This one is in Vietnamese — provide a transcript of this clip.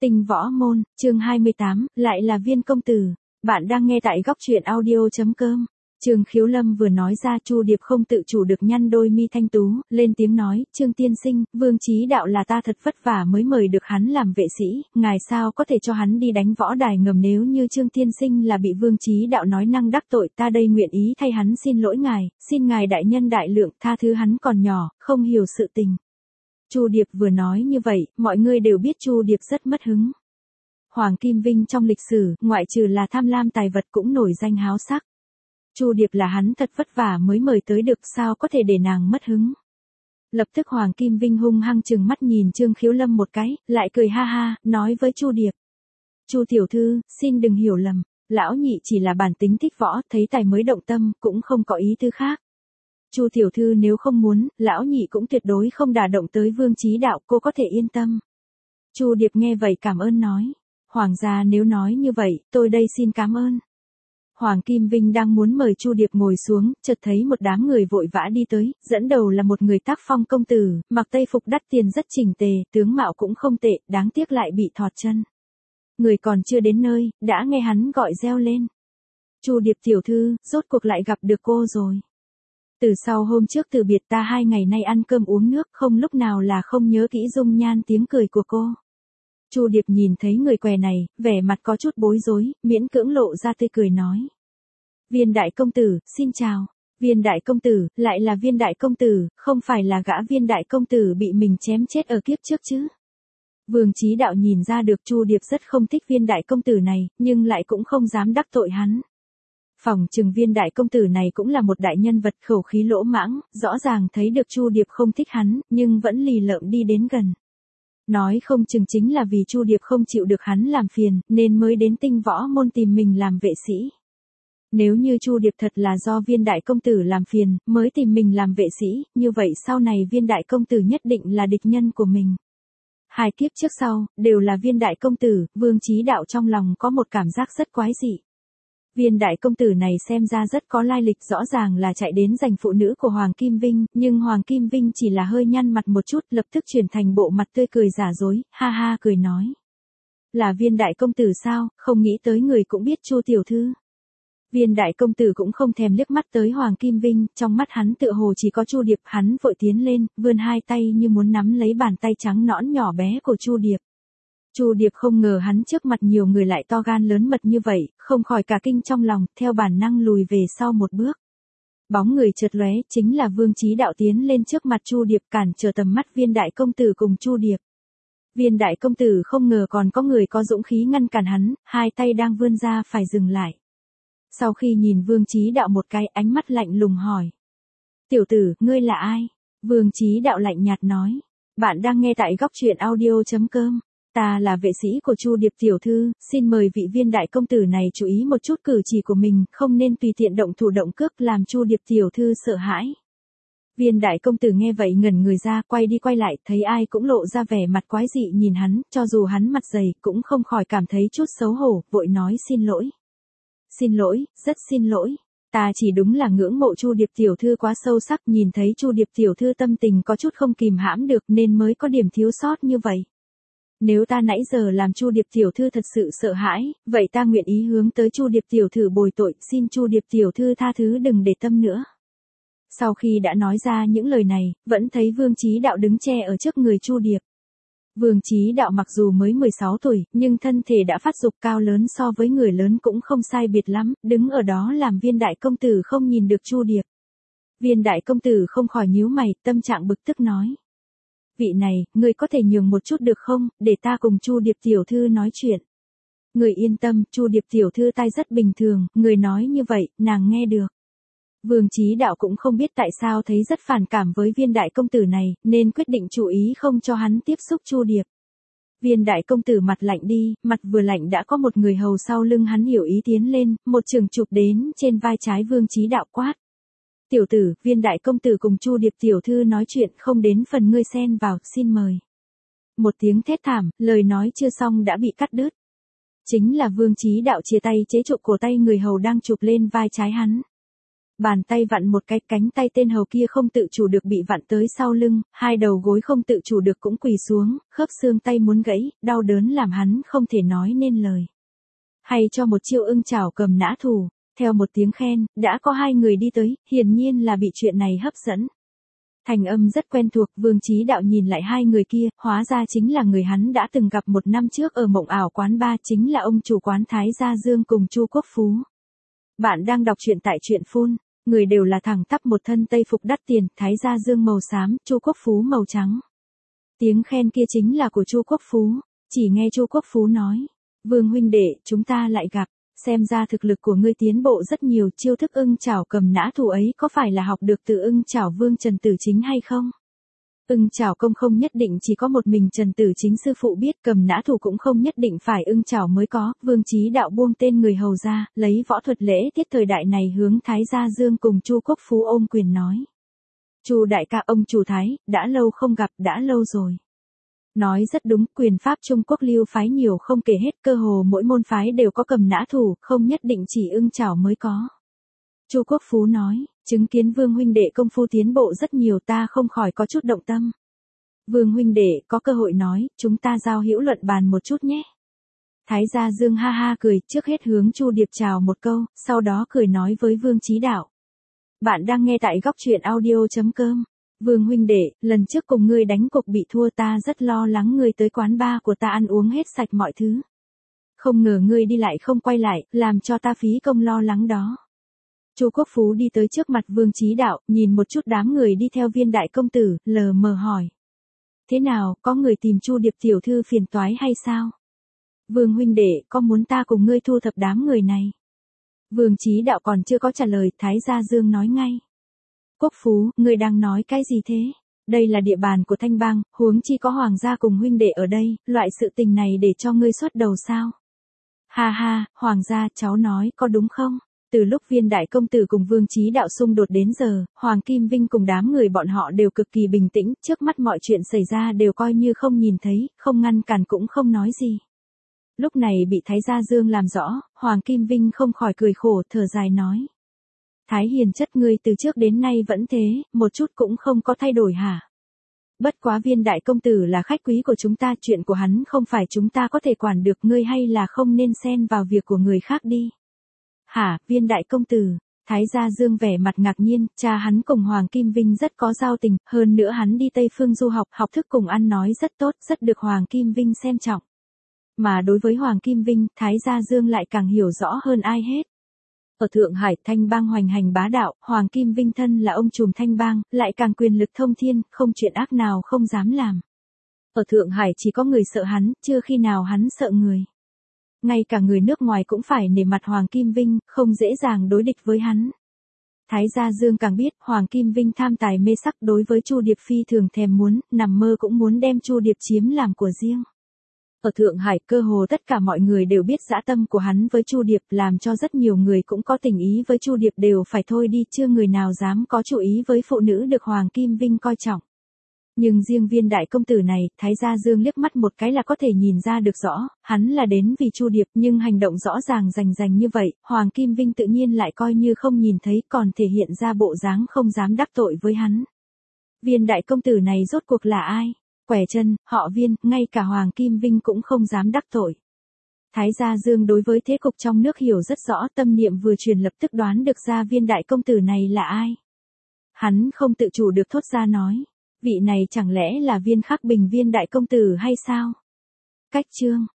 Tinh võ môn, chương 28, lại là Viên công tử. Bạn đang nghe tại góc truyện audio.com. Trương Khiếu Lâm vừa nói ra, Chu Điệp không tự chủ được nhăn đôi mi thanh tú, lên tiếng nói, Trương tiên sinh, Vương Chí Đạo là ta thật vất vả mới mời được hắn làm vệ sĩ, ngài sao có thể cho hắn đi đánh võ đài ngầm, nếu như Trương tiên sinh là bị Vương Chí Đạo nói năng đắc tội, ta đây nguyện ý thay hắn xin lỗi ngài, xin ngài đại nhân đại lượng, tha thứ hắn còn nhỏ, không hiểu sự tình. Chu Điệp vừa nói như vậy, mọi người đều biết Chu Điệp rất mất hứng. Hoàng Kim Vinh trong lịch sử, ngoại trừ là tham lam tài vật cũng nổi danh háo sắc. Chu Điệp là hắn thật vất vả mới mời tới được, sao có thể để nàng mất hứng. Lập tức Hoàng Kim Vinh hung hăng trừng mắt nhìn Trương Khiếu Lâm một cái, lại cười ha ha, nói với Chu Điệp. Chu tiểu thư, xin đừng hiểu lầm, lão nhị chỉ là bản tính thích võ, thấy tài mới động tâm, cũng không có ý tư khác. Chu tiểu thư nếu không muốn, lão nhị cũng tuyệt đối không đả động tới Vương Chí Đạo, cô có thể yên tâm. Chu Điệp nghe vậy cảm ơn nói. Hoàng gia nếu nói như vậy, tôi đây xin cảm ơn. Hoàng Kim Vinh đang muốn mời Chu Điệp ngồi xuống, chợt thấy một đám người vội vã đi tới, dẫn đầu là một người tác phong công tử, mặc tây phục đắt tiền rất chỉnh tề, tướng mạo cũng không tệ, đáng tiếc lại bị thọt chân. Người còn chưa đến nơi, đã nghe hắn gọi reo lên. Chu Điệp tiểu thư, rốt cuộc lại gặp được cô rồi. Từ sau hôm trước từ biệt ta 2 ngày nay ăn cơm uống nước, không lúc nào là không nhớ kỹ dung nhan tiếng cười của cô. Chu Điệp nhìn thấy người què này, vẻ mặt có chút bối rối, miễn cưỡng lộ ra tươi cười nói. Viên đại công tử, xin chào. Viên đại công tử, lại là Viên đại công tử, không phải là gã Viên đại công tử bị mình chém chết ở kiếp trước chứ. Vương Chí Đạo nhìn ra được Chu Điệp rất không thích Viên đại công tử này, nhưng lại cũng không dám đắc tội hắn. Phỏng chừng Viên đại công tử này cũng là một đại nhân vật khẩu khí lỗ mãng, rõ ràng thấy được Chu Điệp không thích hắn, nhưng vẫn lì lợm đi đến gần. Nói không chừng chính là vì Chu Điệp không chịu được hắn làm phiền, nên mới đến Tinh võ môn tìm mình làm vệ sĩ. Nếu như Chu Điệp thật là do Viên đại công tử làm phiền, mới tìm mình làm vệ sĩ, như vậy sau này Viên đại công tử nhất định là địch nhân của mình. 2 kiếp trước sau, đều là Viên đại công tử, Vương Chí Đạo trong lòng có một cảm giác rất quái dị. Viên đại công tử này xem ra rất có lai lịch, rõ ràng là chạy đến giành phụ nữ của Hoàng Kim Vinh, nhưng Hoàng Kim Vinh chỉ là hơi nhăn mặt một chút, lập tức chuyển thành bộ mặt tươi cười giả dối, ha ha cười nói. Là Viên đại công tử sao, không nghĩ tới người cũng biết Chu tiểu thư. Viên đại công tử cũng không thèm liếc mắt tới Hoàng Kim Vinh, trong mắt hắn tựa hồ chỉ có Chu Điệp, hắn vội tiến lên, vươn 2 tay như muốn nắm lấy bàn tay trắng nõn nhỏ bé của Chu Điệp. Chu Điệp không ngờ hắn trước mặt nhiều người lại to gan lớn mật như vậy, không khỏi cả kinh trong lòng, theo bản năng lùi về sau một bước. Bóng người chợt lóe, chính là Vương Chí Đạo tiến lên trước mặt Chu Điệp, cản trở tầm mắt Viên đại công tử cùng Chu Điệp. Viên đại công tử không ngờ còn có người có dũng khí ngăn cản hắn, 2 tay đang vươn ra phải dừng lại. Sau khi nhìn Vương Chí Đạo một cái, ánh mắt lạnh lùng hỏi. Tiểu tử, ngươi là ai? Vương Chí Đạo lạnh nhạt nói. Bạn đang nghe tại góc truyện audio.com. Ta là vệ sĩ của Chu Điệp tiểu thư, xin mời vị Viên đại công tử này chú ý một chút cử chỉ của mình, không nên tùy tiện động thủ động cước làm Chu Điệp tiểu thư sợ hãi. Viên đại công tử nghe vậy ngẩn người ra, quay đi quay lại, thấy ai cũng lộ ra vẻ mặt quái dị nhìn hắn, cho dù hắn mặt dày, cũng không khỏi cảm thấy chút xấu hổ, vội nói xin lỗi. Xin lỗi, rất xin lỗi. Ta chỉ đúng là ngưỡng mộ Chu Điệp tiểu thư quá sâu sắc, nhìn thấy Chu Điệp tiểu thư tâm tình có chút không kìm hãm được nên mới có điểm thiếu sót như vậy. Nếu ta nãy giờ làm Chu Điệp tiểu thư thật sự sợ hãi, vậy ta nguyện ý hướng tới Chu Điệp tiểu thư bồi tội, xin Chu Điệp tiểu thư tha thứ đừng để tâm nữa. Sau khi đã nói ra những lời này, vẫn thấy Vương Chí Đạo đứng che ở trước người Chu Điệp. Vương Chí Đạo mặc dù mới 16 tuổi, nhưng thân thể đã phát dục cao lớn, so với người lớn cũng không sai biệt lắm, đứng ở đó làm Viên đại công tử không nhìn được Chu Điệp. Viên đại công tử không khỏi nhíu mày, tâm trạng bực tức nói. Vị này, người có thể nhường một chút được không, để ta cùng Chu Điệp tiểu thư nói chuyện. Người yên tâm, Chu Điệp tiểu thư tai rất bình thường, người nói như vậy, nàng nghe được. Vương Chí Đạo cũng không biết tại sao thấy rất phản cảm với Viên đại công tử này, nên quyết định chú ý không cho hắn tiếp xúc Chu Điệp. Viên đại công tử mặt lạnh đi, mặt vừa lạnh đã có một người hầu sau lưng hắn hiểu ý tiến lên, một trường chụp đến trên vai trái Vương Chí Đạo quát. Tiểu tử, Viên đại công tử cùng Chu Điệp tiểu thư nói chuyện, không đến phần ngươi xen vào, xin mời. Một tiếng thét thảm, lời nói chưa xong đã bị cắt đứt. Chính là Vương Chí Đạo chia tay chế trụ cổ tay người hầu đang chụp lên vai trái hắn. bàn tay vặn một cái, cánh tay tên hầu kia không tự chủ được bị vặn tới sau lưng, hai đầu gối không tự chủ được cũng quỳ xuống, khớp xương tay muốn gãy, đau đớn làm hắn không thể nói nên lời. Hay cho một chiêu ưng chảo cầm nã thủ, theo một tiếng khen, đã có hai người đi tới, hiển nhiên là bị chuyện này hấp dẫn. Thành âm rất quen thuộc, Vương Chí Đạo nhìn lại hai người kia, hóa ra chính là người hắn đã từng gặp một năm trước ở Mộng Ảo quán bar, chính là ông chủ quán Thái Gia Dương cùng Chu Quốc Phú. Bạn đang đọc truyện tại truyện phun, người đều là thẳng tắp một thân tây phục đắt tiền, Thái Gia Dương màu xám, Chu Quốc Phú màu trắng. Tiếng khen kia chính là của Chu Quốc Phú, chỉ nghe Chu Quốc Phú nói, Vương huynh đệ, chúng ta lại gặp, xem ra thực lực của ngươi tiến bộ rất nhiều, chiêu thức ưng chảo cầm nã thủ ấy có phải là học được từ ưng chảo Vương Trần Tử Chính hay không? Ưng chảo công không nhất định chỉ có một mình Trần Tử Chính sư phụ biết, cầm nã thủ cũng không nhất định phải ưng chảo mới có. Vương Chí Đạo buông tên người hầu ra, lấy võ thuật lễ tiết thời đại này hướng Thái Gia Dương cùng Chu Quốc Phú ôm quyền nói. Chu đại ca, ông chủ Thái, đã lâu không gặp, đã lâu rồi. Nói rất đúng, quyền pháp Trung Quốc lưu phái nhiều không kể hết, cơ hồ mỗi môn phái đều có cầm nã thủ, không nhất định chỉ ưng chảo mới có. Chu Quốc Phú nói, chứng kiến Vương huynh đệ công phu tiến bộ rất nhiều, ta không khỏi có chút động tâm. Vương huynh đệ, có cơ hội nói, chúng ta giao hữu luận bàn một chút nhé. Thái Gia Dương ha ha cười, trước hết hướng Chu Điệp chào một câu, sau đó cười nói với Vương Chí Đạo. Bạn đang nghe tại góc truyện audio.com. Vương huynh đệ, lần trước cùng ngươi đánh cục bị thua, ta rất lo lắng ngươi tới quán bar của ta ăn uống hết sạch mọi thứ. Không ngờ ngươi đi lại không quay lại, làm cho ta phí công lo lắng đó. Chu Quốc Phú đi tới trước mặt Vương Chí Đạo, nhìn một chút đám người đi theo Viên đại công tử, lờ mờ hỏi. Thế nào, có người tìm Chu Điệp tiểu thư phiền toái hay sao? Vương huynh đệ, có muốn ta cùng ngươi thu thập đám người này? Vương Chí Đạo còn chưa có trả lời, Thái Gia Dương nói ngay. Quốc Phú, ngươi đang nói cái gì thế? Đây là địa bàn của Thanh Bang, huống chi có hoàng gia cùng huynh đệ ở đây, loại sự tình này để cho ngươi xuất đầu sao? Ha ha, hoàng gia, cháu nói, có đúng không? Từ lúc Viên đại công tử cùng Vương Chí Đạo xung đột đến giờ, Hoàng Kim Vinh cùng đám người bọn họ đều cực kỳ bình tĩnh, trước mắt mọi chuyện xảy ra đều coi như không nhìn thấy, không ngăn cản cũng không nói gì. Lúc này bị Thái Gia Dương làm rõ, Hoàng Kim Vinh không khỏi cười khổ, thở dài nói. Thái hiền chất, ngươi từ trước đến nay vẫn thế, một chút cũng không có thay đổi hả? Bất quá Viên đại công tử là khách quý của chúng ta, chuyện của hắn không phải chúng ta có thể quản được, ngươi hay là không nên xen vào việc của người khác đi. Hả, Viên đại công tử? Thái Gia Dương vẻ mặt ngạc nhiên, cha hắn cùng Hoàng Kim Vinh rất có giao tình, hơn nữa hắn đi Tây Phương du học, học thức cùng ăn nói rất tốt, rất được Hoàng Kim Vinh xem trọng. Mà đối với Hoàng Kim Vinh, Thái Gia Dương lại càng hiểu rõ hơn ai hết. Ở Thượng Hải, Thanh Bang hoành hành bá đạo, Hoàng Kim Vinh thân là ông trùm Thanh Bang, lại càng quyền lực thông thiên, không chuyện ác nào không dám làm. Ở Thượng Hải chỉ có người sợ hắn, chưa khi nào hắn sợ người. Ngay cả người nước ngoài cũng phải nể mặt Hoàng Kim Vinh, không dễ dàng đối địch với hắn. Thái Gia Dương càng biết, Hoàng Kim Vinh tham tài mê sắc, đối với Chu Điệp phi thường thèm muốn, nằm mơ cũng muốn đem Chu Điệp chiếm làm của riêng. Ở Thượng Hải, cơ hồ tất cả mọi người đều biết dã tâm của hắn với Chu Điệp, làm cho rất nhiều người cũng có tình ý với Chu Điệp đều phải thôi đi, chưa người nào dám có chủ ý với phụ nữ được Hoàng Kim Vinh coi trọng. Nhưng riêng Viên đại công tử này, Thái Gia Dương liếc mắt một cái là có thể nhìn ra được rõ, hắn là đến vì Chu Điệp, nhưng hành động rõ ràng rành rành như vậy, Hoàng Kim Vinh tự nhiên lại coi như không nhìn thấy, còn thể hiện ra bộ dáng không dám đắc tội với hắn. Viên đại công tử này rốt cuộc là ai? Quẻ chân, họ Viên, ngay cả Hoàng Kim Vinh cũng không dám đắc tội. Thái Gia Dương đối với thế cục trong nước hiểu rất rõ, tâm niệm vừa truyền lập tức đoán được ra Viên đại công tử này là ai. Hắn không tự chủ được thốt ra nói. Vị này chẳng lẽ là Viên Khắc Bình Viên đại công tử hay sao? Cách chương